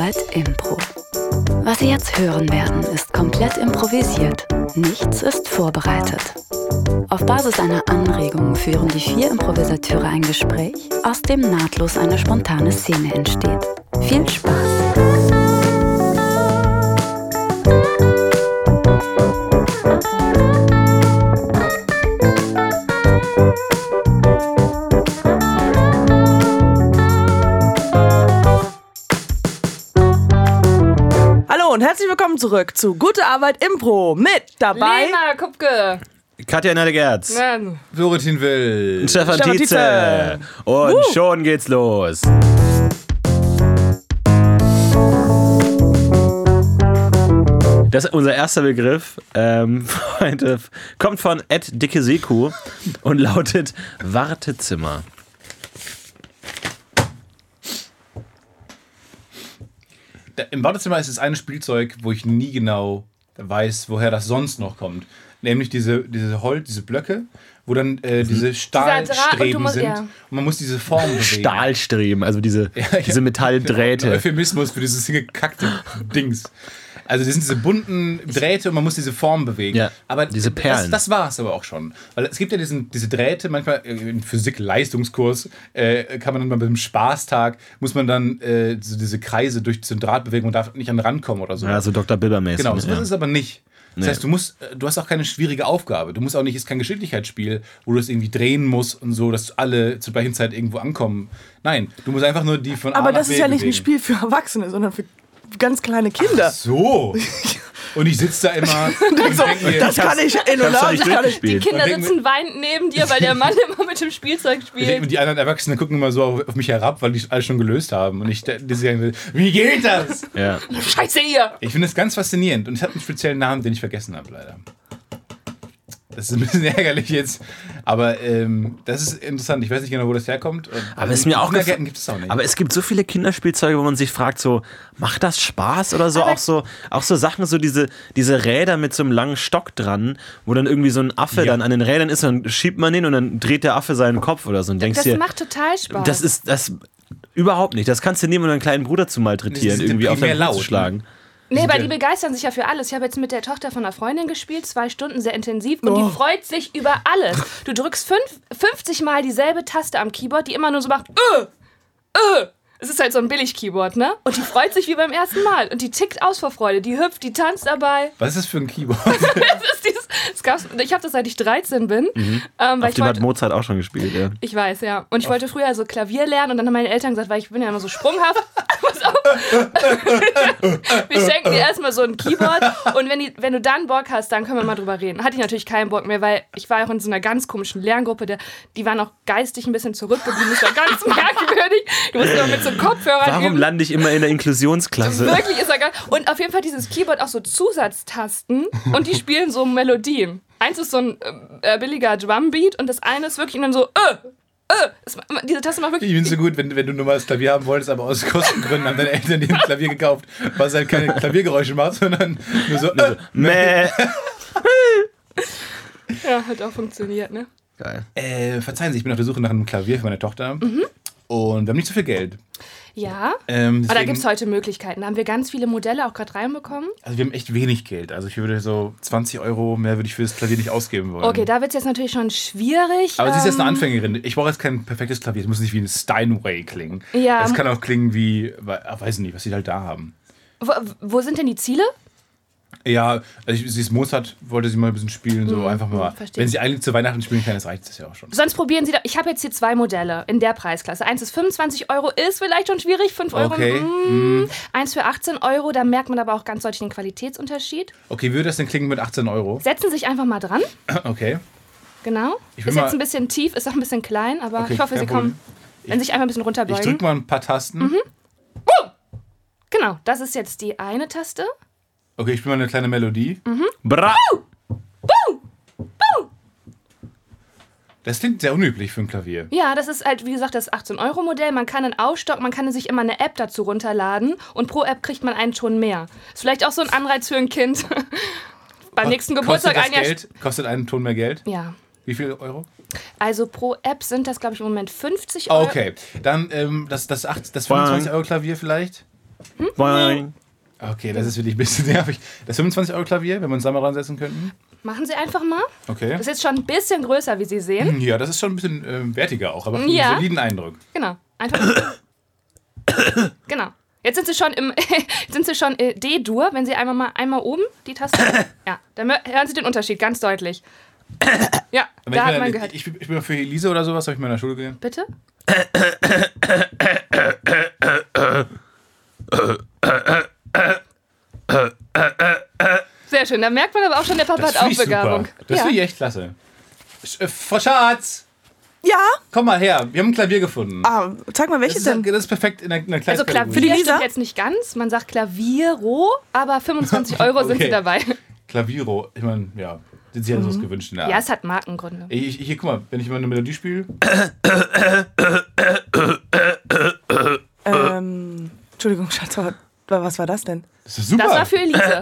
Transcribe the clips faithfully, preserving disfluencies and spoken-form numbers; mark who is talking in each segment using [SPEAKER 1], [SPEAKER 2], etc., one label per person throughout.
[SPEAKER 1] Arbeit Impro. Was Sie jetzt hören werden, ist komplett improvisiert. Nichts ist vorbereitet. Auf Basis einer Anregung führen die vier Improvisateure ein Gespräch, aus dem nahtlos eine spontane Szene entsteht. Viel Spaß!
[SPEAKER 2] Und herzlich willkommen zurück zu Gute Arbeit Impro mit dabei
[SPEAKER 3] Lena Kupke,
[SPEAKER 4] Katja Nelle-Gerz,
[SPEAKER 3] ja.
[SPEAKER 5] Florentin Will,
[SPEAKER 4] Stefan, Stefan Tietze. Tietze und uh. schon geht's los. Das ist unser erster Begriff, ähm, heute kommt von Ed Dicke Seku und lautet Wartezimmer.
[SPEAKER 5] Im Wartezimmer ist es ein Spielzeug, wo ich nie genau weiß, woher das sonst noch kommt. Nämlich diese, diese Holz, diese Blöcke, wo dann äh, diese Stahlstreben musst, sind. Ja. Und man muss diese Form bewegen.
[SPEAKER 4] Stahlstreben, also diese, ja, ja. diese Metalldrähte.
[SPEAKER 5] Ein Euphemismus für dieses hingekackte Dings. Also das sind diese bunten Drähte und man muss diese Form bewegen. Ja, aber
[SPEAKER 4] diese Perlen.
[SPEAKER 5] Das, das war es aber auch schon. Weil es gibt ja diesen, diese Drähte, manchmal im Physik-Leistungskurs äh, kann man dann mal beim Spaßtag, muss man dann äh, so diese Kreise durch so einen Draht bewegen und darf nicht an den Rand kommen oder so.
[SPEAKER 4] Ja, so Doktor Bibber-mäßig.
[SPEAKER 5] Genau, das
[SPEAKER 4] ja.
[SPEAKER 5] ist es aber nicht. Das nee. heißt, du musst, du hast auch keine schwierige Aufgabe. Du musst auch nicht, ist kein Geschicklichkeitsspiel, wo du es irgendwie drehen musst und so, dass alle zur gleichen Zeit irgendwo ankommen. Nein, du musst einfach nur die von A
[SPEAKER 2] aber
[SPEAKER 5] nach
[SPEAKER 2] das
[SPEAKER 5] B
[SPEAKER 2] ist ja nicht
[SPEAKER 5] bewegen.
[SPEAKER 2] ein Spiel für Erwachsene, sondern für ganz kleine Kinder.
[SPEAKER 5] Ach so. Und ich sitze da immer und
[SPEAKER 2] so,
[SPEAKER 5] denke mir,
[SPEAKER 2] das kann ich in und aus.
[SPEAKER 3] Die Kinder sitzen weinend neben dir, weil der Mann immer mit dem Spielzeug spielt.
[SPEAKER 5] Und die anderen Erwachsenen gucken immer so auf, auf mich herab, weil die alles schon gelöst haben. Und ich die sagen, wie geht das?
[SPEAKER 4] Ja.
[SPEAKER 3] Scheiße ihr!
[SPEAKER 5] Ich finde das ganz faszinierend. Und es hat einen speziellen Namen, den ich vergessen habe, leider. Das ist ein bisschen ärgerlich jetzt, aber ähm, das ist interessant. Ich weiß nicht genau, wo das herkommt.
[SPEAKER 4] Aber es ist mir auch
[SPEAKER 5] Kindergärten gibt es auch nicht.
[SPEAKER 4] Aber es gibt so viele Kinderspielzeuge, wo man sich fragt, so macht das Spaß oder so? Auch so, auch so Sachen, so diese, diese Räder mit so einem langen Stock dran, wo dann irgendwie so ein Affe ja. dann an den Rädern ist und dann schiebt man ihn und dann dreht der Affe seinen Kopf oder so. Und denkst
[SPEAKER 3] das
[SPEAKER 4] dir,
[SPEAKER 3] macht total Spaß.
[SPEAKER 4] Das ist das überhaupt nicht. Das kannst du nehmen und deinen kleinen Bruder zu malträtieren, irgendwie auf den Fuß zu schlagen.
[SPEAKER 3] Nee, weil die begeistern sich ja für alles. Ich habe jetzt mit der Tochter von einer Freundin gespielt, zwei Stunden sehr intensiv und oh. die freut sich über alles. Du drückst fünf, fünfzig Mal dieselbe Taste am Keyboard, die immer nur so macht, äh, äh. Es ist halt so ein Billig-Keyboard, ne? Und die freut sich wie beim ersten Mal. Und die tickt aus vor Freude. Die hüpft, die tanzt dabei.
[SPEAKER 5] Was ist das für ein Keyboard?
[SPEAKER 3] das ist dieses, das gab's, ich habe das, seit ich dreizehn bin. Mhm. Ähm, weil
[SPEAKER 4] Auf
[SPEAKER 3] ich
[SPEAKER 4] dem
[SPEAKER 3] wollte,
[SPEAKER 4] hat Mozart auch schon gespielt, ja.
[SPEAKER 3] Ich weiß, ja. Und ich Auf. wollte früher so Klavier lernen. Und dann haben meine Eltern gesagt, weil ich bin ja immer so sprunghaft. Pass auf. Wir schenken dir erstmal so ein Keyboard. Und wenn, die, wenn du dann Bock hast, dann können wir mal drüber reden. Hatte ich natürlich keinen Bock mehr, weil ich war auch in so einer ganz komischen Lerngruppe. Der, die waren auch geistig ein bisschen zurückgeblieben. Das war ganz merkwürdig. Du musst immer mit so Kopfhörern
[SPEAKER 4] Warum lande ich immer in der Inklusionsklasse?
[SPEAKER 3] Wirklich ist er geil. Und auf jeden Fall dieses Keyboard auch so Zusatztasten und die spielen so Melodien. Eins ist so ein äh, billiger Drumbeat und das eine ist wirklich und dann so äh, äh. Es, diese Taste macht wirklich...
[SPEAKER 5] Ich finde es so gut, wenn, wenn du nur mal das Klavier haben wolltest, aber aus Kostengründen haben deine Eltern dir ein Klavier gekauft, was halt keine Klaviergeräusche macht, sondern nur so äh,
[SPEAKER 4] Mäh.
[SPEAKER 3] Ja, hat auch funktioniert, ne?
[SPEAKER 5] Geil. Äh, verzeihen Sie, ich bin auf der Suche nach einem Klavier für meine Tochter mhm. und wir haben nicht so viel Geld.
[SPEAKER 3] Ja,
[SPEAKER 5] ähm, deswegen,
[SPEAKER 3] aber da gibt es heute Möglichkeiten. Da haben wir ganz viele Modelle auch gerade reinbekommen.
[SPEAKER 5] Also wir haben echt wenig Geld. Also ich würde so zwanzig Euro mehr würde ich für das Klavier nicht ausgeben wollen.
[SPEAKER 3] Okay, da wird es jetzt natürlich schon schwierig.
[SPEAKER 5] Aber
[SPEAKER 3] ähm,
[SPEAKER 5] sie ist jetzt eine Anfängerin. Ich brauche jetzt kein perfektes Klavier. Es muss nicht wie ein Steinway klingen.
[SPEAKER 3] Ja.
[SPEAKER 5] Es kann auch klingen wie, ach, weiß nicht, was sie halt da haben.
[SPEAKER 3] Wo, wo sind denn die Ziele?
[SPEAKER 5] Ja, also sie ist Mozart, wollte sie mal ein bisschen spielen, so mhm, einfach mal.
[SPEAKER 3] Verstehe.
[SPEAKER 5] Wenn sie eigentlich zu Weihnachten spielen kann, das reicht das ja auch schon.
[SPEAKER 3] Sonst probieren Sie da. Ich habe jetzt hier zwei Modelle in der Preisklasse. Eins ist fünfundzwanzig Euro, ist vielleicht schon schwierig. fünf Euro.
[SPEAKER 5] Okay.
[SPEAKER 3] Mm, mm. Eins für achtzehn Euro, da merkt man aber auch ganz deutlich den Qualitätsunterschied.
[SPEAKER 5] Okay, würde das denn klingen mit achtzehn Euro?
[SPEAKER 3] Setzen Sie sich einfach mal dran.
[SPEAKER 5] Okay.
[SPEAKER 3] Genau.
[SPEAKER 5] Ich
[SPEAKER 3] Ist
[SPEAKER 5] mal
[SPEAKER 3] jetzt ein bisschen tief, ist auch ein bisschen klein, aber
[SPEAKER 5] okay,
[SPEAKER 3] ich hoffe, Sie kommen. Wenn Sie sich einfach ein bisschen runterbeugen.
[SPEAKER 5] Ich drücke mal ein paar Tasten.
[SPEAKER 3] Mhm. Uh! Genau, das ist jetzt die eine Taste.
[SPEAKER 5] Okay, ich spiele mal eine kleine Melodie.
[SPEAKER 3] Mhm.
[SPEAKER 4] Bra!
[SPEAKER 3] Buh! Buh! Buh!
[SPEAKER 5] Das klingt sehr unüblich für ein Klavier.
[SPEAKER 3] Ja, das ist halt, wie gesagt, das achtzehn-Euro-Modell. Man kann einen aufstocken, man kann sich immer eine App dazu runterladen und pro App kriegt man einen Ton mehr. Ist vielleicht auch so ein Anreiz für ein Kind. Beim
[SPEAKER 5] Ko-
[SPEAKER 3] nächsten Geburtstag
[SPEAKER 5] kostet
[SPEAKER 3] ein
[SPEAKER 5] das
[SPEAKER 3] Jahr.
[SPEAKER 5] Geld? Kostet einen Ton mehr Geld?
[SPEAKER 3] Ja.
[SPEAKER 5] Wie viel Euro?
[SPEAKER 3] Also pro App sind das, glaube ich, im Moment fünfzig Euro.
[SPEAKER 5] Okay, dann ähm, das, das, das fünfundzwanzig Euro Klavier vielleicht.
[SPEAKER 3] Hm?
[SPEAKER 4] Boing.
[SPEAKER 5] Okay, das ist wirklich ein bisschen nervig. Das fünfundzwanzig Euro Klavier, wenn wir uns da mal dran setzen könnten.
[SPEAKER 3] Machen Sie einfach mal.
[SPEAKER 5] Okay.
[SPEAKER 3] Das ist jetzt schon ein bisschen größer, wie Sie sehen.
[SPEAKER 5] Ja, das ist schon ein bisschen äh, wertiger auch, aber
[SPEAKER 3] Ja.
[SPEAKER 5] einen soliden Eindruck.
[SPEAKER 3] Genau. Einfach. Genau. Jetzt sind Sie schon im jetzt sind Sie schon äh, D-Dur, wenn Sie einmal mal einmal oben die Taste. Ja, dann hören Sie den Unterschied ganz deutlich. Ja,
[SPEAKER 5] Aber
[SPEAKER 3] da
[SPEAKER 5] ich,
[SPEAKER 3] hat
[SPEAKER 5] bin,
[SPEAKER 3] man
[SPEAKER 5] ich,
[SPEAKER 3] gehört.
[SPEAKER 5] ich, ich bin für Elise oder sowas, habe ich mal in der Schule gelernt.
[SPEAKER 3] Bitte? Sehr schön, da merkt man aber auch schon, der Papa
[SPEAKER 5] Das
[SPEAKER 3] hat auch
[SPEAKER 5] finde ich
[SPEAKER 3] Begabung.
[SPEAKER 5] super. Das
[SPEAKER 3] Ja.
[SPEAKER 5] finde ich echt klasse. Sch- äh, Frau Schatz,
[SPEAKER 2] Ja?
[SPEAKER 5] komm mal her. Wir haben ein Klavier gefunden.
[SPEAKER 2] Ah, zeig mal,
[SPEAKER 5] das,
[SPEAKER 2] welches
[SPEAKER 5] ist,
[SPEAKER 2] denn?
[SPEAKER 5] das ist perfekt in der, in der
[SPEAKER 3] Also
[SPEAKER 5] Kleiderkategorie.
[SPEAKER 3] Klavier
[SPEAKER 2] Lisa?
[SPEAKER 3] stimmt jetzt nicht ganz, man sagt Klaviero, aber fünfundzwanzig Euro sind
[SPEAKER 5] Okay.
[SPEAKER 3] Sie dabei.
[SPEAKER 5] Klaviro, ich meine, ja, sind Sie ja
[SPEAKER 2] Mhm.
[SPEAKER 5] so gewünscht in der
[SPEAKER 3] Ja,
[SPEAKER 5] Art.
[SPEAKER 3] es hat Markengründe.
[SPEAKER 5] Ich, ich, hier, guck mal, wenn ich mal eine Melodie spiele.
[SPEAKER 2] Ähm, Entschuldigung, Schatz, aber was war das denn?
[SPEAKER 5] Das ist super.
[SPEAKER 3] Das war für Elise.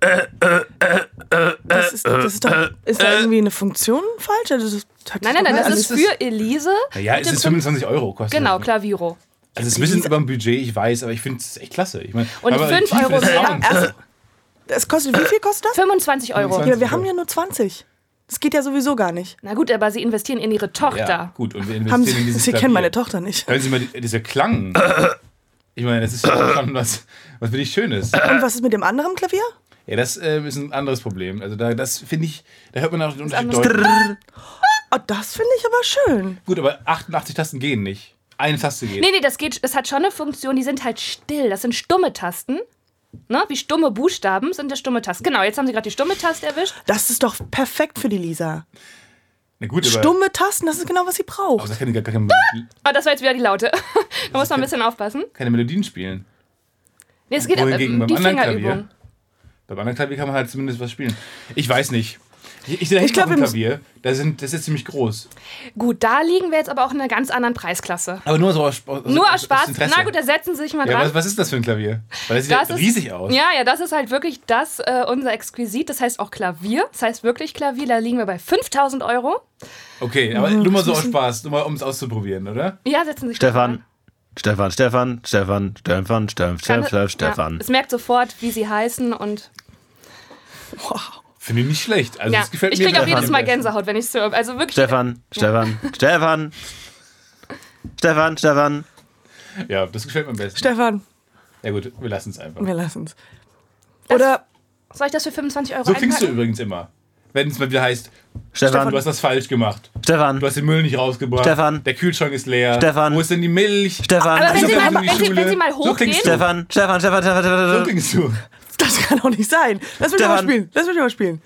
[SPEAKER 2] Das ist, das ist doch. Ist da irgendwie eine Funktion falsch? Also, das hat
[SPEAKER 3] Nein, nein, nein, das
[SPEAKER 5] Also
[SPEAKER 3] ist
[SPEAKER 5] es ist-
[SPEAKER 3] für Elise.
[SPEAKER 5] ja,
[SPEAKER 3] mit
[SPEAKER 5] es
[SPEAKER 3] dem
[SPEAKER 5] ist fünfundzwanzig Euro. Kostet
[SPEAKER 3] Genau,
[SPEAKER 5] das.
[SPEAKER 3] Klaviro.
[SPEAKER 5] Also es ist ein bisschen über dem Budget, ich weiß, aber ich finde es echt klasse. Ich mein,
[SPEAKER 3] Und
[SPEAKER 5] aber die
[SPEAKER 3] fünf
[SPEAKER 5] Tiefe
[SPEAKER 3] Euro
[SPEAKER 5] des
[SPEAKER 3] mehr.
[SPEAKER 5] Sounds-
[SPEAKER 2] Erst, es kostet, wie viel kostet das?
[SPEAKER 3] fünfundzwanzig Euro.
[SPEAKER 5] fünfundzwanzig.
[SPEAKER 2] Ja, wir haben ja nur zwanzig. Das geht ja sowieso gar nicht.
[SPEAKER 3] Na gut, aber Sie investieren in Ihre Tochter.
[SPEAKER 5] Ja, gut, und wir investieren
[SPEAKER 2] Haben
[SPEAKER 5] in
[SPEAKER 2] Sie,
[SPEAKER 5] dieses
[SPEAKER 2] Sie kennen
[SPEAKER 5] Klavier.
[SPEAKER 2] meine Tochter nicht.
[SPEAKER 5] Hören Sie mal, die, dieser Klang. Ich meine, das ist ja auch schon was, was wirklich Schönes.
[SPEAKER 2] Und was ist mit dem anderen Klavier?
[SPEAKER 5] Ja, das äh, ist ein anderes Problem. Also da, das finde ich, da hört man auch den Unterschied
[SPEAKER 3] andere-
[SPEAKER 5] deutlich.
[SPEAKER 2] Oh, das finde ich aber schön.
[SPEAKER 5] Gut, aber achtundachtzig Tasten gehen nicht. Eine Taste geht.
[SPEAKER 3] Nee, nee, das geht, das hat schon eine Funktion, die sind halt still. Das sind stumme Tasten. Ne? Wie stumme Buchstaben sind das stumme Tasten. Genau, jetzt haben Sie gerade die stumme Taste erwischt.
[SPEAKER 2] Das ist doch perfekt für die Lisa.
[SPEAKER 5] Na gut, aber,
[SPEAKER 2] Stumme Tasten, das ist genau, was sie
[SPEAKER 5] aber
[SPEAKER 2] braucht.
[SPEAKER 5] da kann ich gar keine,
[SPEAKER 3] Oh, das war jetzt wieder die Laute. Da muss man ein bisschen aufpassen.
[SPEAKER 5] keine Melodien spielen.
[SPEAKER 3] Nee, es geht
[SPEAKER 5] Wohingegen
[SPEAKER 3] um
[SPEAKER 5] beim
[SPEAKER 3] die
[SPEAKER 5] anderen
[SPEAKER 3] Fingerübung.
[SPEAKER 5] Klavier. Beim anderen Klavier kann man halt zumindest was spielen. Ich weiß nicht. Ich, ich sehe da
[SPEAKER 2] Ich glaub,
[SPEAKER 5] hinten auf
[SPEAKER 2] wir
[SPEAKER 5] dem Klavier, da sind, das ist ziemlich groß.
[SPEAKER 3] Gut, da liegen wir jetzt aber auch in einer ganz anderen Preisklasse.
[SPEAKER 5] Aber nur so aus, aus,
[SPEAKER 3] Nur aus
[SPEAKER 5] aus
[SPEAKER 3] Spaß.
[SPEAKER 5] Interesse.
[SPEAKER 3] Na gut, da setzen Sie sich mal
[SPEAKER 5] Ja,
[SPEAKER 3] dran.
[SPEAKER 5] was, was ist das für ein Klavier? Weil das sieht
[SPEAKER 3] Das
[SPEAKER 5] ja
[SPEAKER 3] ist-
[SPEAKER 5] riesig aus.
[SPEAKER 3] Ja, ja, das ist halt wirklich das, äh, unser Exquisit. Das heißt auch Klavier. Das heißt wirklich Klavier. Da liegen wir bei fünftausend Euro.
[SPEAKER 5] Okay, aber nur mal so aus Spaß, nur mal um es auszuprobieren, oder?
[SPEAKER 3] Ja, setzen Sie sich
[SPEAKER 4] Stefan.
[SPEAKER 3] dran.
[SPEAKER 4] Stefan, Stefan, Stefan, Stefan, Stefan,
[SPEAKER 3] Kann-
[SPEAKER 4] Stefan, Stefan.
[SPEAKER 3] Ja, es merkt sofort, wie sie heißen und
[SPEAKER 5] Finde ich nicht schlecht. Also
[SPEAKER 3] ja,
[SPEAKER 5] das gefällt
[SPEAKER 3] ich
[SPEAKER 5] mir
[SPEAKER 3] kriege auch
[SPEAKER 5] Stefan
[SPEAKER 3] jedes Mal
[SPEAKER 5] am besten.
[SPEAKER 3] Gänsehaut, wenn ich es höre. Also wirklich.
[SPEAKER 4] Stefan, Stefan, Stefan. Stefan, Stefan.
[SPEAKER 5] Ja, das gefällt mir am besten.
[SPEAKER 2] Stefan,
[SPEAKER 5] Ja gut, wir lassen es einfach.
[SPEAKER 2] wir lassen es.
[SPEAKER 3] Das-
[SPEAKER 2] Oder
[SPEAKER 3] Soll ich das für fünfundzwanzig Euro
[SPEAKER 5] So klingst du
[SPEAKER 3] einpacken?
[SPEAKER 5] übrigens immer. Wenn es mal wieder heißt,
[SPEAKER 4] Stefan,
[SPEAKER 5] du hast das falsch gemacht.
[SPEAKER 4] Stefan,
[SPEAKER 5] Du hast den Müll nicht rausgebracht.
[SPEAKER 4] Stefan.
[SPEAKER 5] Der Kühlschrank ist leer.
[SPEAKER 4] Stefan.
[SPEAKER 5] Wo ist denn die Milch?
[SPEAKER 4] Stefan,
[SPEAKER 3] Aber wenn
[SPEAKER 5] Wieso
[SPEAKER 3] Sie,
[SPEAKER 5] kannst
[SPEAKER 3] mal,
[SPEAKER 5] du in die
[SPEAKER 3] wenn, Sie,
[SPEAKER 5] Schule?
[SPEAKER 3] wenn Sie mal
[SPEAKER 5] So
[SPEAKER 3] hochgehen.
[SPEAKER 5] klingst du.
[SPEAKER 4] Stefan, Stefan, Stefan, Stefan,
[SPEAKER 5] So
[SPEAKER 4] Stefan.
[SPEAKER 5] klingst du.
[SPEAKER 2] das kann doch nicht sein. Lass mich doch mal
[SPEAKER 4] Stefan.
[SPEAKER 2] spielen. Lass mich doch mal spielen.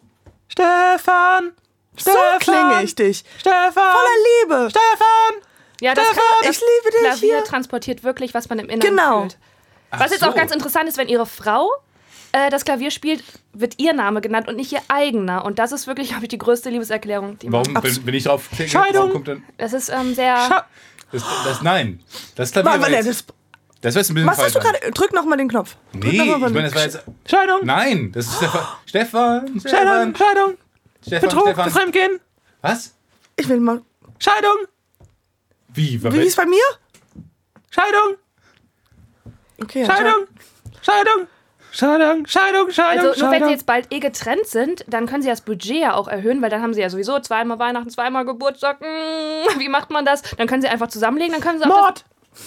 [SPEAKER 4] Stefan,
[SPEAKER 2] So klinge ich dich.
[SPEAKER 4] Stefan,
[SPEAKER 2] Voller Liebe.
[SPEAKER 4] Stefan.
[SPEAKER 3] ja, das,
[SPEAKER 2] Stefan,
[SPEAKER 3] das
[SPEAKER 2] ich liebe dich
[SPEAKER 3] Klavier
[SPEAKER 2] hier.
[SPEAKER 3] transportiert wirklich, was man im Inneren
[SPEAKER 2] Genau.
[SPEAKER 3] fühlt. Was jetzt
[SPEAKER 5] so.
[SPEAKER 3] auch ganz interessant ist, wenn Ihre Frau äh, das Klavier spielt, wird ihr Name genannt und nicht ihr eigener. Und das ist wirklich, glaube ich, die größte Liebeserklärung, die man.
[SPEAKER 5] Warum, wenn, wenn ich drauf klicke,
[SPEAKER 4] Scheidung.
[SPEAKER 5] warum kommt dann.
[SPEAKER 3] Das ist ähm, sehr.
[SPEAKER 4] Scha-
[SPEAKER 5] Das, das, nein. Das Klavier
[SPEAKER 2] Warte,
[SPEAKER 5] war
[SPEAKER 2] warte,
[SPEAKER 5] jetzt,
[SPEAKER 2] das,
[SPEAKER 5] das war jetzt ein bisschen
[SPEAKER 2] was hast du
[SPEAKER 5] falsch.
[SPEAKER 2] gerade? Drück nochmal den Knopf. Drück
[SPEAKER 5] Nee,
[SPEAKER 2] noch
[SPEAKER 5] ich
[SPEAKER 2] mal den-
[SPEAKER 5] meine, das war jetzt.
[SPEAKER 4] Scheidung,
[SPEAKER 5] Nein, das ist Stefan. Stefan,
[SPEAKER 4] Scheidung,
[SPEAKER 5] Stefan,
[SPEAKER 4] Scheidung,
[SPEAKER 5] Stefan,
[SPEAKER 4] Betrug,
[SPEAKER 5] Stefan.
[SPEAKER 4] Fremdgehen,
[SPEAKER 5] Was?
[SPEAKER 2] Ich will mal.
[SPEAKER 4] Scheidung,
[SPEAKER 5] Wie?
[SPEAKER 2] Wie hieß bei mir?
[SPEAKER 4] Scheidung,
[SPEAKER 2] Okay,
[SPEAKER 4] Scheidung, Scheidung, Scheidung, Scheidung, Scheidung,
[SPEAKER 3] Also nur wenn sie
[SPEAKER 4] Scheidung.
[SPEAKER 3] jetzt bald eh getrennt sind, dann können sie das Budget ja auch erhöhen, weil dann haben sie ja sowieso zweimal Weihnachten, zweimal Geburtstag. Mm, wie macht man das? Dann können sie einfach zusammenlegen, dann können sie auch
[SPEAKER 4] Mord,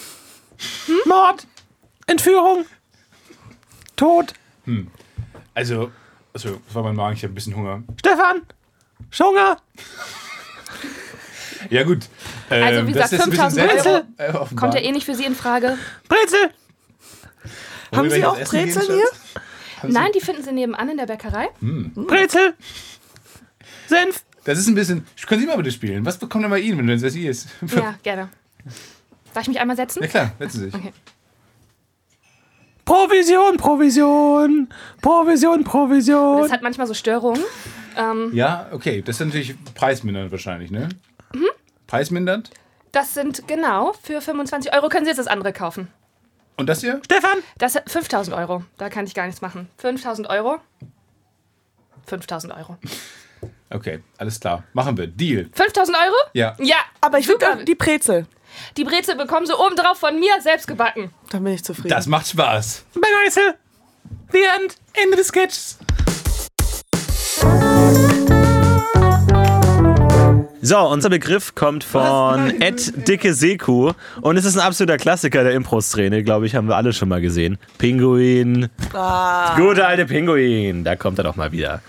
[SPEAKER 4] Mord, Entführung, Tod,
[SPEAKER 5] Also, also, das war mein Magen, ich habe ein bisschen Hunger.
[SPEAKER 4] Stefan, Hunger,
[SPEAKER 5] Ja, gut. Ähm,
[SPEAKER 3] Also, wie
[SPEAKER 5] das
[SPEAKER 3] gesagt,
[SPEAKER 5] ist jetzt ein bisschen
[SPEAKER 3] fünftausend
[SPEAKER 5] sehr, äh,
[SPEAKER 3] das
[SPEAKER 5] offenbar.
[SPEAKER 3] kommt ja eh nicht für sie in Frage.
[SPEAKER 4] Brezel,
[SPEAKER 5] Wollen
[SPEAKER 2] Haben
[SPEAKER 5] wir
[SPEAKER 2] Sie
[SPEAKER 5] gleich
[SPEAKER 2] auch
[SPEAKER 5] was essen gehen,
[SPEAKER 2] Brezeln hier?
[SPEAKER 5] Schatz?
[SPEAKER 3] Nein, die finden sie nebenan in der Bäckerei.
[SPEAKER 4] Brezel, Senf,
[SPEAKER 5] Das ist ein bisschen. Können Sie mal bitte spielen? Was bekommt denn bei Ihnen, wenn das Sie ist?
[SPEAKER 3] Ja, gerne. Darf ich mich einmal setzen?
[SPEAKER 5] Ja, klar, setzen Sie sich.
[SPEAKER 3] Okay.
[SPEAKER 4] Provision, Provision, Provision, Provision.
[SPEAKER 3] Das hat manchmal so Störungen. Ähm,
[SPEAKER 5] Ja, okay. Das ist natürlich preismindernd wahrscheinlich, ne?
[SPEAKER 3] Mhm.
[SPEAKER 5] Preismindernd?
[SPEAKER 3] das sind genau für fünfundzwanzig Euro können sie jetzt das andere kaufen.
[SPEAKER 5] Und das hier?
[SPEAKER 4] Stefan,
[SPEAKER 3] Das sind fünftausend Euro. Da kann ich gar nichts machen. fünftausend Euro. fünftausend Euro.
[SPEAKER 5] Okay, alles klar. Machen wir. Deal.
[SPEAKER 3] fünftausend Euro?
[SPEAKER 5] Ja.
[SPEAKER 3] Ja.
[SPEAKER 2] Aber ich
[SPEAKER 3] Super.
[SPEAKER 2] würde die Brezel.
[SPEAKER 3] Die Brezel bekommen sie obendrauf von mir selbst gebacken.
[SPEAKER 2] Dann bin ich zufrieden.
[SPEAKER 5] Das macht Spaß. Begeistert. The End. Ende des Sketches.
[SPEAKER 4] So, unser Begriff kommt von Ed Dicke Seku und es ist ein absoluter Klassiker der Impro-Szene, glaube ich, haben wir alle schon mal gesehen. Pinguin. Ah. Gute alte Pinguin. Da kommt er doch mal wieder.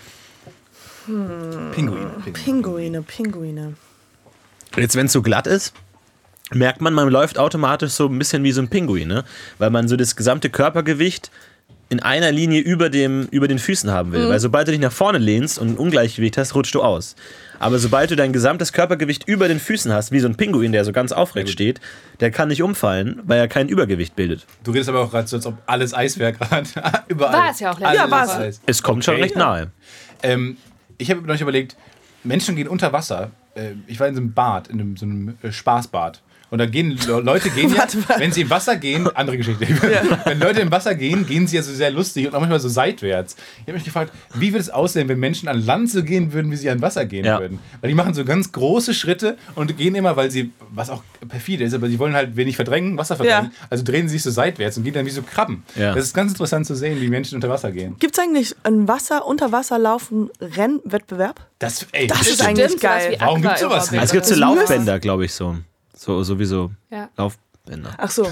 [SPEAKER 2] Hm. Pinguine, Pinguine. Pinguine, Pinguine.
[SPEAKER 4] Jetzt, wenn es so glatt ist, merkt man, man läuft automatisch so ein bisschen wie so ein Pinguin, ne? Weil man so das gesamte Körpergewicht in einer Linie über, dem, über den Füßen haben will. Mhm. Weil sobald du dich nach vorne lehnst und ein Ungleichgewicht hast, rutschst du aus. Aber sobald du dein gesamtes Körpergewicht über den Füßen hast, wie so ein Pinguin, der so ganz aufrecht steht, der kann nicht umfallen, weil er kein Übergewicht bildet.
[SPEAKER 5] Du redest aber auch gerade so, als ob alles Eis wäre gerade. Überall.
[SPEAKER 3] War es ja auch letztens.
[SPEAKER 2] Ja, war es.
[SPEAKER 4] Es kommt okay. schon recht nahe.
[SPEAKER 5] Ähm, ich habe mir noch überlegt, Menschen gehen unter Wasser. Äh, ich war in so einem Bad, in einem, so einem äh, Spaßbad. Und da gehen Leute gehen ja, wenn sie im Wasser gehen, andere Geschichte. Ja. Wenn Leute im Wasser gehen, gehen sie ja so sehr lustig und auch manchmal so seitwärts. Ich habe mich gefragt, wie würde es aussehen, wenn Menschen an Land so gehen würden, wie sie an Wasser gehen ja. würden? Weil die machen so ganz große Schritte und gehen immer, weil sie, was auch perfide ist, aber sie wollen halt wenig verdrängen, Wasser verdrängen. Ja. Also drehen sie sich so seitwärts und gehen dann wie so Krabben. Ja. Das ist ganz interessant zu sehen, wie Menschen unter Wasser gehen.
[SPEAKER 2] Gibt es eigentlich einen Wasser, unter Wasser laufen Rennwettbewerb?
[SPEAKER 5] Das, ey,
[SPEAKER 2] das, das ist eigentlich geil.
[SPEAKER 5] Warum gibt es sowas nicht?
[SPEAKER 4] Es gibt so Laufbänder, glaube ich, so. So, sowieso. Ja. Laufbänder.
[SPEAKER 2] Ach so.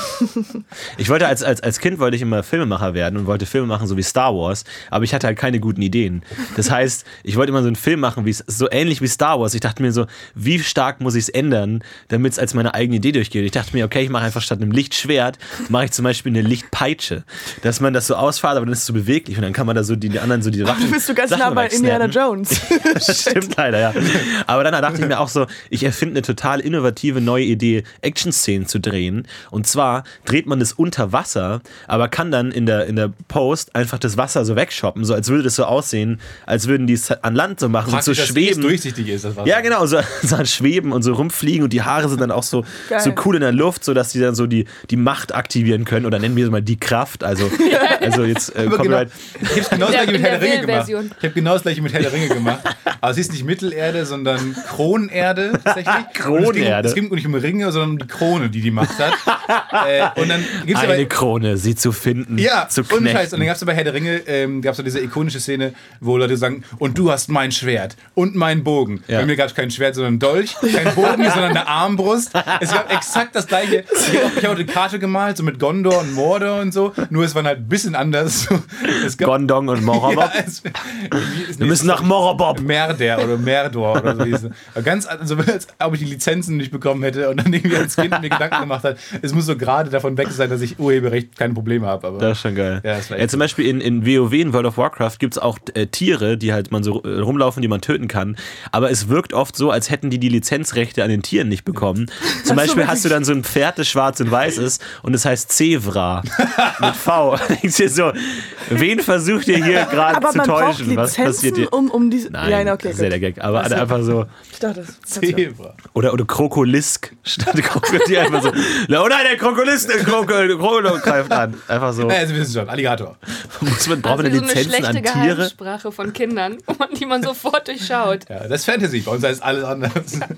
[SPEAKER 4] Ich wollte als, als, als Kind wollte ich immer Filmemacher werden und wollte Filme machen, so wie Star Wars, aber ich hatte halt keine guten Ideen. Das heißt, ich wollte immer so einen Film machen, wie so ähnlich wie Star Wars. Ich dachte mir so, wie stark muss ich es ändern, damit es als meine eigene Idee durchgeht. Ich dachte mir, okay, ich mache einfach statt einem Lichtschwert, mache ich zum Beispiel eine Lichtpeitsche. Dass man das so ausfahrt, aber dann ist es so beweglich und dann kann man da so die, die anderen so die Waffen.
[SPEAKER 2] Du bist du ganz nah bei Indiana Jones.
[SPEAKER 4] Stimmt leider, ja. Aber dann dachte ich mir auch so, ich erfinde eine total innovative neue Idee, Action-Szenen zu drehen. Und zwar dreht man das unter Wasser, aber kann dann in der, in der Post einfach das Wasser so wegshoppen, so als würde das so aussehen, als würden die es an Land so machen
[SPEAKER 5] Praktisch,
[SPEAKER 4] und so schweben.
[SPEAKER 5] Dass durchsichtig ist, das Wasser.
[SPEAKER 4] Ja, genau, so, so schweben und so rumfliegen und die Haare sind dann auch so, so cool in der Luft, sodass die dann so die, die Macht aktivieren können oder nennen wir es mal die Kraft. Also, also jetzt äh,
[SPEAKER 5] genau,
[SPEAKER 4] Copyright.
[SPEAKER 5] Ich habe genau das gleiche mit Herr der Ringe gemacht. Ich habe genau das gleiche mit Herr der Ringe gemacht. Aber es ist nicht Mittelerde, sondern Kronerde tatsächlich.
[SPEAKER 4] Kronerde.
[SPEAKER 5] Es ging nicht um Ringe, sondern um die Krone, die die Macht hat. äh, und dann gibt's
[SPEAKER 4] Eine
[SPEAKER 5] aber,
[SPEAKER 4] Krone, sie zu finden,
[SPEAKER 5] ja,
[SPEAKER 4] zu knechten.
[SPEAKER 5] Und Scheiß. Und dann gab es bei Herr der Ringe ähm, gab's so diese ikonische Szene, wo Leute sagen, und du hast mein Schwert und meinen Bogen. Ja. Bei mir gab es kein Schwert, sondern ein Dolch, kein Bogen, sondern eine Armbrust. Es gab exakt das gleiche. Ich habe auch, hab auch eine Karte gemalt, so mit Gondor und Mordor und so, nur es waren halt ein bisschen anders. Es gab,
[SPEAKER 4] Gondong und Morobob. Ja, es, es, Wir müssen nach Morobob.
[SPEAKER 5] Merder oder Merdor oder so. Ganz, also, als ob ich die Lizenzen nicht bekommen hätte und dann irgendwie als Kind mir Gedanken gemacht hat, es muss so gerade davon weg sein, dass ich Urheberrecht keine Probleme habe. Aber
[SPEAKER 4] das ist schon geil.
[SPEAKER 5] Ja, das
[SPEAKER 4] ja, zum Beispiel in, in WoW, in World of Warcraft, gibt es auch äh, Tiere, die halt man so äh, rumlaufen, die man töten kann. Aber es wirkt oft so, als hätten die die Lizenzrechte an den Tieren nicht bekommen. Zum Beispiel so hast du dann so ein Pferd, das schwarz und weiß ist und es heißt Zevra mit V. Denkst dir so, wen versucht ihr hier gerade zu täuschen? Was passiert hier?
[SPEAKER 2] Um, um diese
[SPEAKER 4] Nein,
[SPEAKER 2] ja, okay,
[SPEAKER 4] das ist ja der Gag. Aber also, einfach so.
[SPEAKER 2] Ich dachte, das
[SPEAKER 5] Zebra.
[SPEAKER 4] Oder, oder Krokolisk. Statt Krokodil einfach so. Oh nein, der Krokolist, der Krokodil greift an. Einfach so.
[SPEAKER 5] Ja, also wir wissen schon, Alligator.
[SPEAKER 4] Muss man, braucht man
[SPEAKER 3] also
[SPEAKER 4] Lizenzen
[SPEAKER 3] so eine
[SPEAKER 4] an
[SPEAKER 3] schlechte
[SPEAKER 4] Tiere?
[SPEAKER 3] Geheimsprache von Kindern, die man sofort durchschaut.
[SPEAKER 5] Ja, das ist Fantasy, bei uns ist alles anders.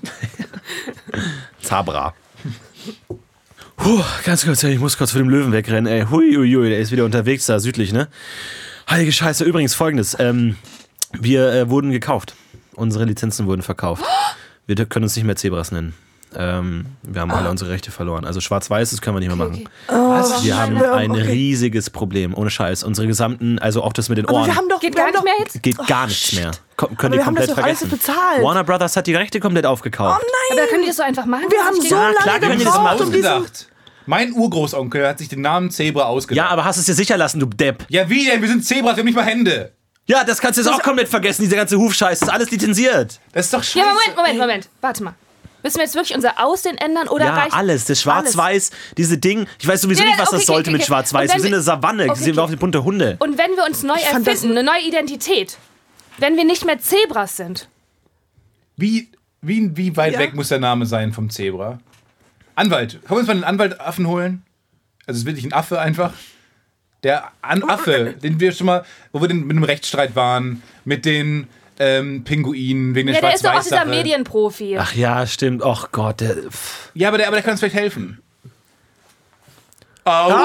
[SPEAKER 4] Zabra. Puh, ganz kurz, ich muss kurz vor dem Löwen wegrennen, ey. Hui, hui, hui, der ist wieder unterwegs da südlich, ne? Heilige Scheiße, übrigens folgendes. Ähm, wir äh, wurden gekauft. Unsere Lizenzen wurden verkauft. Wir können uns nicht mehr Zebras nennen. Ähm, wir haben oh. alle unsere Rechte verloren. Also schwarz-weiß, das können wir nicht mehr machen.
[SPEAKER 2] Okay. Oh,
[SPEAKER 4] wir haben ein okay. riesiges Problem, ohne Scheiß. Unsere gesamten, also auch das mit den Ohren.
[SPEAKER 2] Aber wir haben doch,
[SPEAKER 3] geht
[SPEAKER 2] wir
[SPEAKER 3] gar
[SPEAKER 2] haben
[SPEAKER 3] nicht mehr jetzt?
[SPEAKER 4] Geht
[SPEAKER 2] oh,
[SPEAKER 4] gar nichts mehr. Ko- können
[SPEAKER 2] wir
[SPEAKER 4] die komplett
[SPEAKER 2] haben das
[SPEAKER 4] vergessen.
[SPEAKER 2] Alles bezahlt.
[SPEAKER 4] Warner Brothers hat die Rechte komplett aufgekauft.
[SPEAKER 2] Oh nein!
[SPEAKER 3] Aber können die das so einfach machen?
[SPEAKER 2] Wir haben so
[SPEAKER 4] ja,
[SPEAKER 2] lange
[SPEAKER 4] klar, können die das
[SPEAKER 2] gebraucht,
[SPEAKER 4] machen.
[SPEAKER 2] um diesen...
[SPEAKER 5] Mein Urgroßonkel hat sich den Namen Zebra ausgedacht.
[SPEAKER 4] Ja, aber hast du es dir sicher lassen, du Depp?
[SPEAKER 5] Ja, wie denn? Wir sind Zebras, wir haben nicht mal Hände.
[SPEAKER 4] Ja, das kannst du jetzt auch komplett vergessen, diese ganze Hufscheiß. Das ist alles lizenziert.
[SPEAKER 5] Das ist doch scheiße.
[SPEAKER 3] Ja, Moment, Moment, Moment. Warte mal. Müssen wir jetzt wirklich unser Aussehen ändern oder
[SPEAKER 4] ja,
[SPEAKER 3] reicht
[SPEAKER 4] alles. Das Schwarz-Weiß, diese Ding. Ich weiß sowieso
[SPEAKER 3] ja,
[SPEAKER 4] nicht, was
[SPEAKER 3] okay,
[SPEAKER 4] das sollte
[SPEAKER 3] okay,
[SPEAKER 4] mit
[SPEAKER 3] okay.
[SPEAKER 4] Schwarz-Weiß. Wir sind eine Savanne. Okay, okay. Wir auf die bunte Hunde.
[SPEAKER 3] Und wenn wir uns neu erfinden, eine neue Identität, wenn wir nicht mehr Zebras sind.
[SPEAKER 5] Wie, wie, wie weit
[SPEAKER 2] ja.
[SPEAKER 5] weg muss der Name sein vom Zebra? Anwalt. Können wir uns mal einen Anwaltaffen holen? Also es ist wirklich ein Affe einfach. Der An- Affe, den wir schon mal, wo wir den, mit einem Rechtsstreit waren, mit den ähm, Pinguin, wegen der
[SPEAKER 3] Ja, der ist doch auch
[SPEAKER 5] Schwarz-Weiß-Sache.
[SPEAKER 3] dieser Medienprofi.
[SPEAKER 4] Ach ja, stimmt. Och Gott. Der, pff.
[SPEAKER 5] Ja, aber der, aber der kann uns vielleicht helfen. Oh.
[SPEAKER 4] Ah!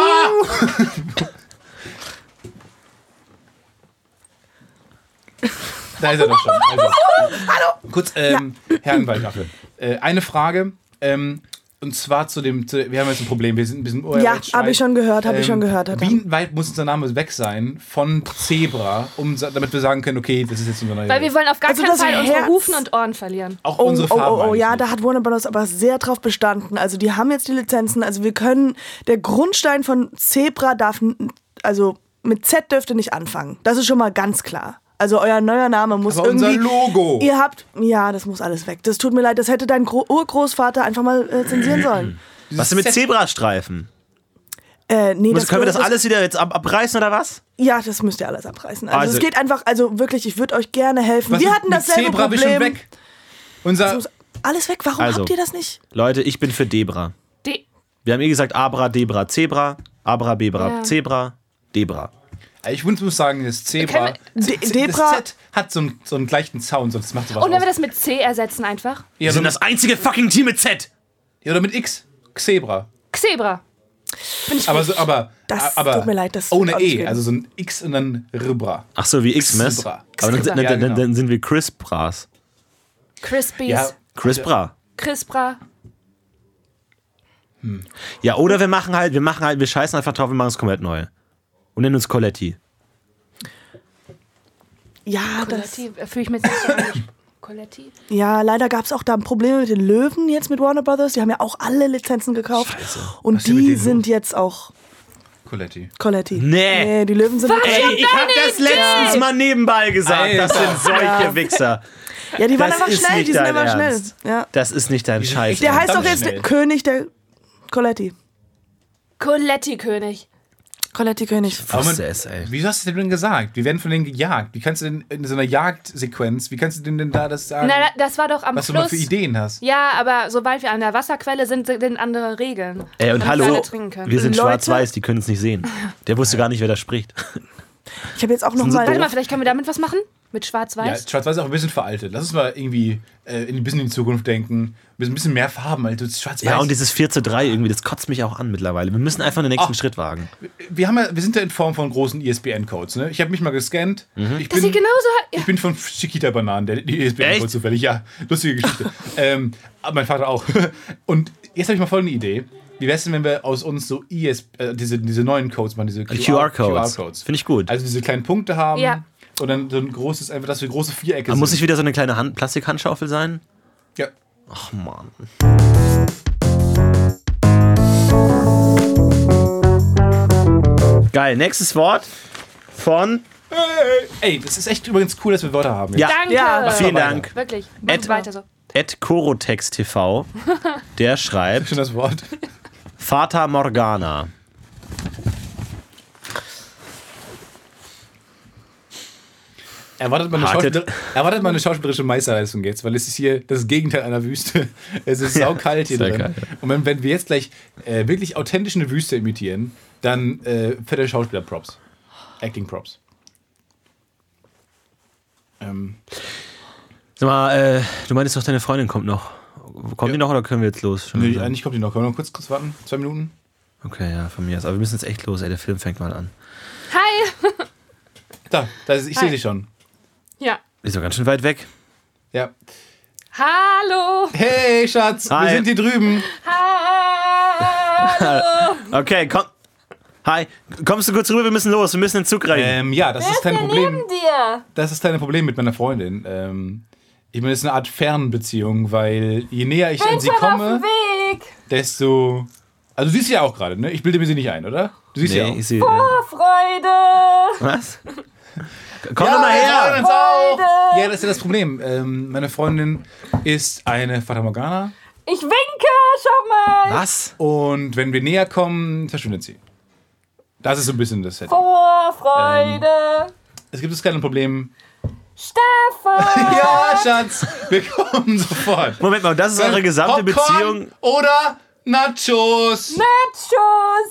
[SPEAKER 5] Da ist er doch schon. Also, Hallo! Kurz, ähm, Herrenwaldaffe. Äh, eine Frage, ähm, und zwar zu dem, zu, wir haben jetzt ein Problem, wir sind ein bisschen
[SPEAKER 2] Ja, habe ich schon gehört, habe ich schon gehört. Hat er.
[SPEAKER 5] Wie weit muss unser Name weg sein von Zebra, um, damit wir sagen können, okay, das ist jetzt unser neuer
[SPEAKER 3] Weil wir wollen auf gar
[SPEAKER 2] Also
[SPEAKER 3] keinen
[SPEAKER 2] das
[SPEAKER 3] Fall unsere
[SPEAKER 2] Herz-
[SPEAKER 3] Hufen und Ohren verlieren.
[SPEAKER 5] Auch
[SPEAKER 2] Oh,
[SPEAKER 5] unsere
[SPEAKER 2] oh,
[SPEAKER 5] Farben.
[SPEAKER 2] oh, oh,
[SPEAKER 5] eigentlich
[SPEAKER 2] ja,
[SPEAKER 5] nicht.
[SPEAKER 2] da hat Warner Bros. Aber sehr drauf bestanden. Also die haben jetzt die Lizenzen, also wir können, der Grundstein von Zebra darf, n- also mit Z dürfte nicht anfangen. Das ist schon mal ganz klar. Also euer neuer Name muss
[SPEAKER 5] Aber unser
[SPEAKER 2] irgendwie...
[SPEAKER 5] Logo.
[SPEAKER 2] Ihr habt, ja, das muss alles weg. Das tut mir leid, das hätte dein Gro- Urgroßvater einfach mal äh, zensieren sollen.
[SPEAKER 4] Was ist mit Zebrastreifen?
[SPEAKER 2] Äh, nee,
[SPEAKER 4] Muss, können wir das alles wieder jetzt ab, abreißen oder was?
[SPEAKER 2] Ja, das müsst ihr alles abreißen. Also,
[SPEAKER 4] Also-
[SPEAKER 2] es geht einfach, also wirklich, ich würde euch gerne helfen.
[SPEAKER 5] Was
[SPEAKER 2] wir
[SPEAKER 5] ist
[SPEAKER 2] hatten
[SPEAKER 5] mit
[SPEAKER 2] dasselbe
[SPEAKER 5] Zebra
[SPEAKER 2] Problem.
[SPEAKER 5] bestimmt weg. Unser,
[SPEAKER 2] Das muss alles weg. Warum
[SPEAKER 4] Also.
[SPEAKER 2] habt ihr das nicht?
[SPEAKER 4] Leute, ich bin für Debra.
[SPEAKER 3] Die,
[SPEAKER 4] Wir haben eh gesagt Abra, Debra, Zebra. Abra, Bebra,
[SPEAKER 3] Ja.
[SPEAKER 4] Zebra, Debra.
[SPEAKER 5] ich muss muss sagen, das Zebra,
[SPEAKER 3] Können
[SPEAKER 2] De-
[SPEAKER 5] Z-
[SPEAKER 2] Debra-
[SPEAKER 5] das Z hat so einen, so einen gleichen Sound, sonst macht sowas
[SPEAKER 3] und wenn wir
[SPEAKER 5] aus.
[SPEAKER 3] das mit C ersetzen einfach?
[SPEAKER 5] Ja,
[SPEAKER 4] Wir sind
[SPEAKER 5] oder,
[SPEAKER 4] das einzige fucking Team mit Z.
[SPEAKER 5] ja, oder mit X. Zebra.
[SPEAKER 3] Xebra. Bin ich
[SPEAKER 5] Aber,
[SPEAKER 3] gut.
[SPEAKER 5] so, aber,
[SPEAKER 2] Das
[SPEAKER 5] aber
[SPEAKER 2] tut mir leid, das
[SPEAKER 5] ohne
[SPEAKER 2] wird auch nicht
[SPEAKER 5] E,
[SPEAKER 2] gehen.
[SPEAKER 5] also so ein X und dann Ribra.
[SPEAKER 4] Ach so, wie X-Mess.
[SPEAKER 5] Xebra.
[SPEAKER 4] Aber dann,
[SPEAKER 3] Xebra.
[SPEAKER 4] dann,
[SPEAKER 5] Ja,
[SPEAKER 4] dann,
[SPEAKER 5] genau.
[SPEAKER 4] dann sind wir Crispras.
[SPEAKER 3] Crispies.
[SPEAKER 5] Ja,
[SPEAKER 4] Crispra.
[SPEAKER 3] Crispra.
[SPEAKER 4] Ja, oder wir machen halt, wir machen halt, wir scheißen einfach drauf, wir machen es komplett neu. Und nennen uns Coletti.
[SPEAKER 2] Ja, das,
[SPEAKER 3] Coletti. Fühle ich mich jetzt nicht so an. Coletti.
[SPEAKER 2] ja, leider gab es auch da Probleme mit den Löwen jetzt mit Warner Brothers. Die haben ja auch alle Lizenzen gekauft. Und
[SPEAKER 5] Was ist denn mit
[SPEAKER 2] die
[SPEAKER 5] den
[SPEAKER 2] sind jetzt auch
[SPEAKER 5] Coletti.
[SPEAKER 2] Coletti.
[SPEAKER 4] Nee.
[SPEAKER 2] Nee, die Löwen sind mit
[SPEAKER 4] Ey,
[SPEAKER 2] Coletti.
[SPEAKER 4] ich hab das letztens mal nebenbei gesagt. Das
[SPEAKER 5] Alter.
[SPEAKER 4] sind solche Wichser.
[SPEAKER 2] Ja, die waren
[SPEAKER 4] Das
[SPEAKER 2] einfach
[SPEAKER 4] ist
[SPEAKER 2] schnell,
[SPEAKER 4] nicht
[SPEAKER 2] die sind
[SPEAKER 4] dein
[SPEAKER 2] einfach
[SPEAKER 4] Ernst.
[SPEAKER 2] schnell. Ja.
[SPEAKER 4] Das ist nicht dein
[SPEAKER 5] sind
[SPEAKER 4] Scheiß.
[SPEAKER 5] echt
[SPEAKER 2] Der heißt doch
[SPEAKER 5] Verdammt
[SPEAKER 2] jetzt
[SPEAKER 5] schnell.
[SPEAKER 2] König der Coletti.
[SPEAKER 3] Coletti-König.
[SPEAKER 2] Coletti-König.
[SPEAKER 5] Aber
[SPEAKER 4] wusste
[SPEAKER 5] man-
[SPEAKER 4] es, ey.
[SPEAKER 5] Wieso hast du denn gesagt? Wir werden von denen gejagt. Wie kannst du denn in so einer Jagdsequenz, wie kannst du denn, denn da das sagen,
[SPEAKER 3] Na, das war doch am
[SPEAKER 5] was du mal
[SPEAKER 3] Schluss.
[SPEAKER 5] für Ideen hast?
[SPEAKER 3] Ja, aber sobald wir an der Wasserquelle sind, sind andere Regeln.
[SPEAKER 4] Ey, und
[SPEAKER 3] Damit
[SPEAKER 4] hallo,
[SPEAKER 3] wir alle trinken können.
[SPEAKER 4] wir sind
[SPEAKER 2] Leute-
[SPEAKER 4] schwarz-weiß, die können es nicht sehen. Der wusste gar nicht, wer da spricht.
[SPEAKER 2] Ich habe jetzt auch noch
[SPEAKER 4] Sind so
[SPEAKER 2] mal...
[SPEAKER 3] Warte mal, vielleicht können wir damit was machen? Mit
[SPEAKER 5] Ja,
[SPEAKER 3] Schwarz-Weiß?
[SPEAKER 5] Schwarz-Weiß ist auch ein bisschen veraltet. Lass uns mal irgendwie äh, ein bisschen in die Zukunft denken. Ein bisschen mehr Farben, Alter. Schwarz-Weiß.
[SPEAKER 4] Ja, und dieses vier zu drei irgendwie, das kotzt mich auch an mittlerweile. Wir müssen einfach den nächsten
[SPEAKER 5] Ach.
[SPEAKER 4] Schritt wagen.
[SPEAKER 5] wir, haben ja, wir sind ja in Form von großen I S B N-Codes. Ne? Ich habe mich mal gescannt. Ich
[SPEAKER 3] Das
[SPEAKER 5] bin,
[SPEAKER 3] sieht genauso... Ja.
[SPEAKER 5] Ich bin von Chiquita-Bananen, der die I S B N-Code
[SPEAKER 4] Echt?
[SPEAKER 5] zufällig. Ja, lustige Geschichte. ähm, aber mein Vater auch. Und jetzt habe ich mal folgende Idee. Wie wär's denn, wenn wir aus uns so I S, äh, diese, diese neuen Codes machen, diese
[SPEAKER 4] Q R-Codes. Finde ich gut.
[SPEAKER 5] Also diese kleinen Punkte haben.
[SPEAKER 3] Ja.
[SPEAKER 5] Und dann so ein großes, einfach, dass wir große Vierecke
[SPEAKER 4] Aber muss
[SPEAKER 5] sind.
[SPEAKER 4] ich wieder so eine kleine Hand Plastikhandschaufel sein?
[SPEAKER 5] Ja.
[SPEAKER 4] Ach Mann. Geil, nächstes Wort von
[SPEAKER 5] Ey, das ist echt übrigens cool, dass wir Wörter haben.
[SPEAKER 4] Ja.
[SPEAKER 3] Danke.
[SPEAKER 2] Ja,
[SPEAKER 4] Vielen
[SPEAKER 5] weiter.
[SPEAKER 4] Dank.
[SPEAKER 3] Wirklich. Mach
[SPEAKER 4] Ed-
[SPEAKER 3] weiter so.
[SPEAKER 4] Ed Corotex T V. Der schreibt
[SPEAKER 5] Schon das Wort.
[SPEAKER 4] Fata Morgana.
[SPEAKER 5] Erwartet mal, eine
[SPEAKER 4] Hartet.
[SPEAKER 5] Schauspieler erwartet mal eine schauspielerische Meisterleistung jetzt, weil es ist hier das Gegenteil einer Wüste. Es ist saukalt hier
[SPEAKER 4] sehr
[SPEAKER 5] drin.
[SPEAKER 4] geil.
[SPEAKER 5] Und wenn, wenn wir jetzt gleich äh, wirklich authentisch eine Wüste imitieren, dann äh, fette Schauspieler-Props. Acting-Props. Ähm,
[SPEAKER 4] Sag mal, äh, du meintest doch, deine Freundin kommt noch. Kommt die noch oder können wir jetzt los? Schon
[SPEAKER 5] nee,
[SPEAKER 4] wieder?
[SPEAKER 5] eigentlich kommt die noch. Können wir noch kurz, kurz warten? Zwei Minuten?
[SPEAKER 4] Okay, ja, von mir aus. Aber wir müssen jetzt echt los, ey. Der Film fängt mal an.
[SPEAKER 3] Hi.
[SPEAKER 5] Da, da ist, ich sehe sie schon.
[SPEAKER 3] Ja.
[SPEAKER 4] Ist doch ganz schön weit weg.
[SPEAKER 5] Ja.
[SPEAKER 3] Hallo.
[SPEAKER 5] Hey, Schatz,
[SPEAKER 4] Hi.
[SPEAKER 5] wir sind hier drüben.
[SPEAKER 3] Hallo.
[SPEAKER 4] Okay, komm. Hi, kommst du kurz rüber? Wir müssen los. Wir müssen in den Zug rein.
[SPEAKER 5] Ähm, ja, das ist dein
[SPEAKER 3] Wer
[SPEAKER 5] Problem.
[SPEAKER 3] neben dir?
[SPEAKER 5] Das ist dein Problem mit meiner Freundin. Ähm, ich meine, es ist eine Art Fernbeziehung, weil je näher ich an sie
[SPEAKER 3] Schon auf
[SPEAKER 5] komme,
[SPEAKER 3] dem Weg.
[SPEAKER 5] desto. Also, du siehst sie ja auch gerade, ne? Ich bilde mir sie nicht ein, oder? Du siehst sie ja auch.
[SPEAKER 4] ich seh,
[SPEAKER 3] Freude.
[SPEAKER 4] was? Komm
[SPEAKER 5] Ja,
[SPEAKER 4] doch mal
[SPEAKER 5] wir
[SPEAKER 4] her!
[SPEAKER 5] freuen uns auch. Ja, das ist ja das Problem. Ähm, meine Freundin ist eine Fata Morgana
[SPEAKER 3] Ich winke, schau mal.
[SPEAKER 4] Was?
[SPEAKER 5] und wenn wir näher kommen, verschwindet sie. Das ist so ein bisschen das Setting.
[SPEAKER 3] Vorfreude.
[SPEAKER 5] Es gibt das kleine Problem.
[SPEAKER 3] Stefan.
[SPEAKER 5] Ja, Schatz, wir kommen sofort.
[SPEAKER 4] Moment mal, das ist eure gesamte
[SPEAKER 5] Popcorn
[SPEAKER 4] Beziehung.
[SPEAKER 5] oder Nachos.
[SPEAKER 3] Nachos.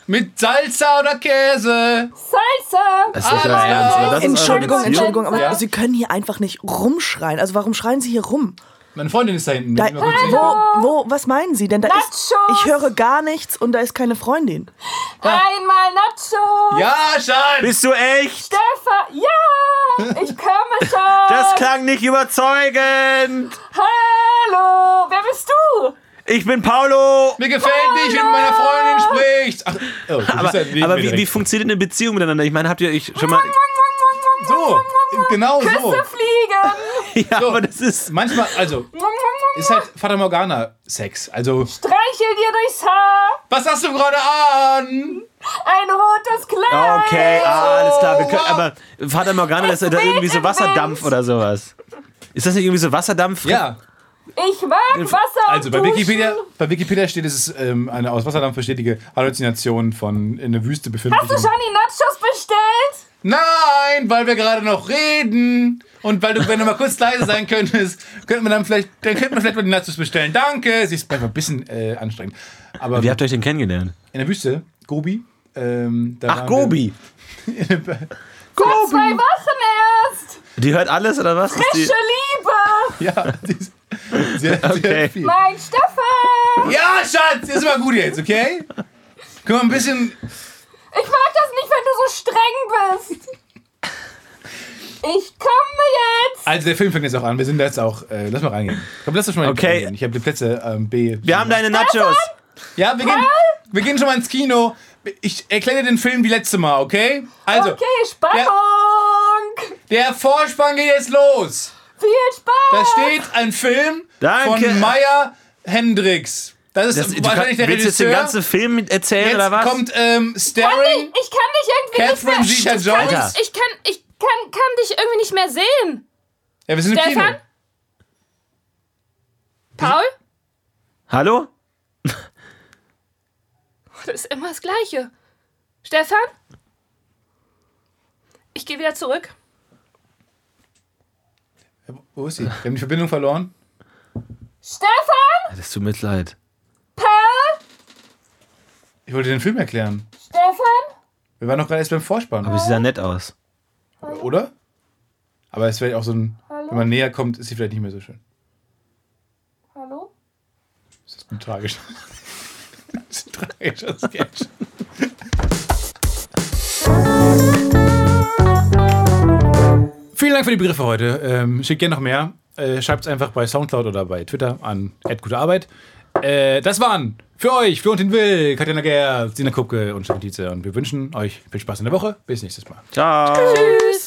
[SPEAKER 5] Mit Salsa oder Käse.
[SPEAKER 3] Salsa.
[SPEAKER 4] Das ist nicht euer Ernst, oder? Das ist
[SPEAKER 2] Entschuldigung,
[SPEAKER 4] eure Beziehung?
[SPEAKER 2] Entschuldigung, aber
[SPEAKER 5] Ja.
[SPEAKER 2] Sie können hier einfach nicht rumschreien. Also warum schreien Sie hier rum?
[SPEAKER 5] Meine Freundin ist da hinten.
[SPEAKER 2] Da,
[SPEAKER 5] Mal kurz sehen.
[SPEAKER 2] wo, wo, was meinen Sie denn? Da ist,
[SPEAKER 3] Nachos.
[SPEAKER 2] ich höre gar nichts und da ist keine Freundin.
[SPEAKER 3] Einmal Nachos.
[SPEAKER 5] Ja, Schatz!
[SPEAKER 4] Bist du echt?
[SPEAKER 3] Stefan. Ja, ich komme schon.
[SPEAKER 4] Das klang nicht überzeugend.
[SPEAKER 3] Hallo. Wer bist du?
[SPEAKER 4] Ich bin Paulo.
[SPEAKER 5] Mir gefällt nicht, wenn du mit meiner Freundin sprichst. Ach, oh, du
[SPEAKER 4] Aber,
[SPEAKER 5] bist ja neben
[SPEAKER 4] aber
[SPEAKER 5] mir
[SPEAKER 4] wie, wie
[SPEAKER 5] direkt.
[SPEAKER 4] funktioniert eine Beziehung miteinander? Ich meine, habt ihr euch schon mal...
[SPEAKER 5] So, genau so.
[SPEAKER 3] Küsse fliegen.
[SPEAKER 4] Ja,
[SPEAKER 5] So.
[SPEAKER 4] aber das ist...
[SPEAKER 5] Manchmal, also, ist halt Fata Morgana Sex. Also,
[SPEAKER 3] Streichel dir durchs Haar.
[SPEAKER 5] was hast du gerade an?
[SPEAKER 3] Ein rotes Kleid.
[SPEAKER 4] Okay, ah, alles klar. Wir können, aber Fata Morgana, das ist da irgendwie so Wasserdampf oder sowas. Ist das nicht irgendwie so Wasserdampf?
[SPEAKER 5] Ja,
[SPEAKER 3] Ich mag Wasser
[SPEAKER 5] also
[SPEAKER 3] und
[SPEAKER 5] bei
[SPEAKER 3] Duschen.
[SPEAKER 5] Wikipedia, bei Wikipedia steht, es ist ähm, eine aus Wasserdampf bestätigte Halluzination von in der Wüste befindlichen...
[SPEAKER 3] Hast du schon die Nachos bestellt?
[SPEAKER 5] Nein, weil wir gerade noch reden. Und weil du, wenn du mal kurz leise sein könntest, könnten wir dann vielleicht, dann könnten wir vielleicht mal die Nachos bestellen. Danke. Sie ist manchmal ein bisschen äh, anstrengend. Aber
[SPEAKER 4] Wie habt ihr euch denn kennengelernt?
[SPEAKER 5] in der Wüste, Gobi. Ähm, da
[SPEAKER 4] Ach,
[SPEAKER 5] waren
[SPEAKER 4] Gobi.
[SPEAKER 5] wir-
[SPEAKER 3] Vor zwei Wochen erst.
[SPEAKER 4] Die hört alles, oder was? Ist die,
[SPEAKER 3] Frische Liebe.
[SPEAKER 5] Ja, die ist, sie hat, sie
[SPEAKER 4] Okay.
[SPEAKER 5] hat viel.
[SPEAKER 3] Mein Stefan.
[SPEAKER 5] Ja, Schatz, ist mal gut jetzt, okay? Können wir ein bisschen.
[SPEAKER 3] Ich mag das nicht, wenn du so streng bist. Ich komme jetzt.
[SPEAKER 5] Also, der Film fängt jetzt auch an. Wir sind da jetzt auch. Äh, lass mal reingehen. Komm, lass uns schon mal
[SPEAKER 4] Okay.
[SPEAKER 5] reingehen. Ich habe die Plätze ähm, B.
[SPEAKER 4] wir haben deine Nachos.
[SPEAKER 5] Ja, wir gehen, wir gehen schon mal ins Kino. Ich erkläre dir den Film wie letztes Mal, okay? Also,
[SPEAKER 3] Okay, Spannung.
[SPEAKER 5] der Vorspann geht jetzt los.
[SPEAKER 3] Viel Spaß.
[SPEAKER 5] Da steht ein Film
[SPEAKER 4] Danke.
[SPEAKER 5] von Meyer Hendricks. Das ist
[SPEAKER 4] Das, du kann,
[SPEAKER 5] wahrscheinlich der
[SPEAKER 4] willst du jetzt den
[SPEAKER 5] Regisseur.
[SPEAKER 4] ganzen Film mit erzählen,
[SPEAKER 5] Jetzt
[SPEAKER 4] oder was?
[SPEAKER 5] kommt ähm,
[SPEAKER 3] Kann
[SPEAKER 5] Staring.
[SPEAKER 3] ich, ich kann dich irgendwie
[SPEAKER 5] Catherine
[SPEAKER 3] nicht mehr...
[SPEAKER 5] Zeta-Jones.
[SPEAKER 3] Ich kann, ich kann, ich kann, kann dich irgendwie nicht mehr sehen.
[SPEAKER 5] Ja, wir sind im Kino.
[SPEAKER 3] Stefan? Paul?
[SPEAKER 4] Hallo?
[SPEAKER 3] Das ist immer das Gleiche. Stefan? Ich gehe wieder zurück.
[SPEAKER 5] Wo ist sie? Wir haben die Verbindung verloren.
[SPEAKER 3] Stefan?
[SPEAKER 4] Das tut mir leid.
[SPEAKER 3] Paul?
[SPEAKER 5] Ich wollte den Film erklären.
[SPEAKER 3] Stefan?
[SPEAKER 5] Wir waren doch gerade erst beim Vorspann,
[SPEAKER 4] Aber sie sah nett aus.
[SPEAKER 5] oder? Aber es wäre auch so ein. Wenn man näher kommt, ist sie vielleicht nicht mehr so schön.
[SPEAKER 3] Hallo?
[SPEAKER 5] Das ist ein tragischer. Das ist ein tragischer Sketch. Vielen Dank für die Begriffe heute. Ähm, schickt gerne noch mehr. Äh, Schreibt es einfach bei Soundcloud oder bei Twitter an at gute Arbeit. Äh, das waren für euch Florentin Will, Katjana Gerz, Sina Kupke und Stefan Tietze. Und wir wünschen euch viel Spaß in der Woche. Bis nächstes Mal.
[SPEAKER 4] Ciao.
[SPEAKER 3] Tschüss.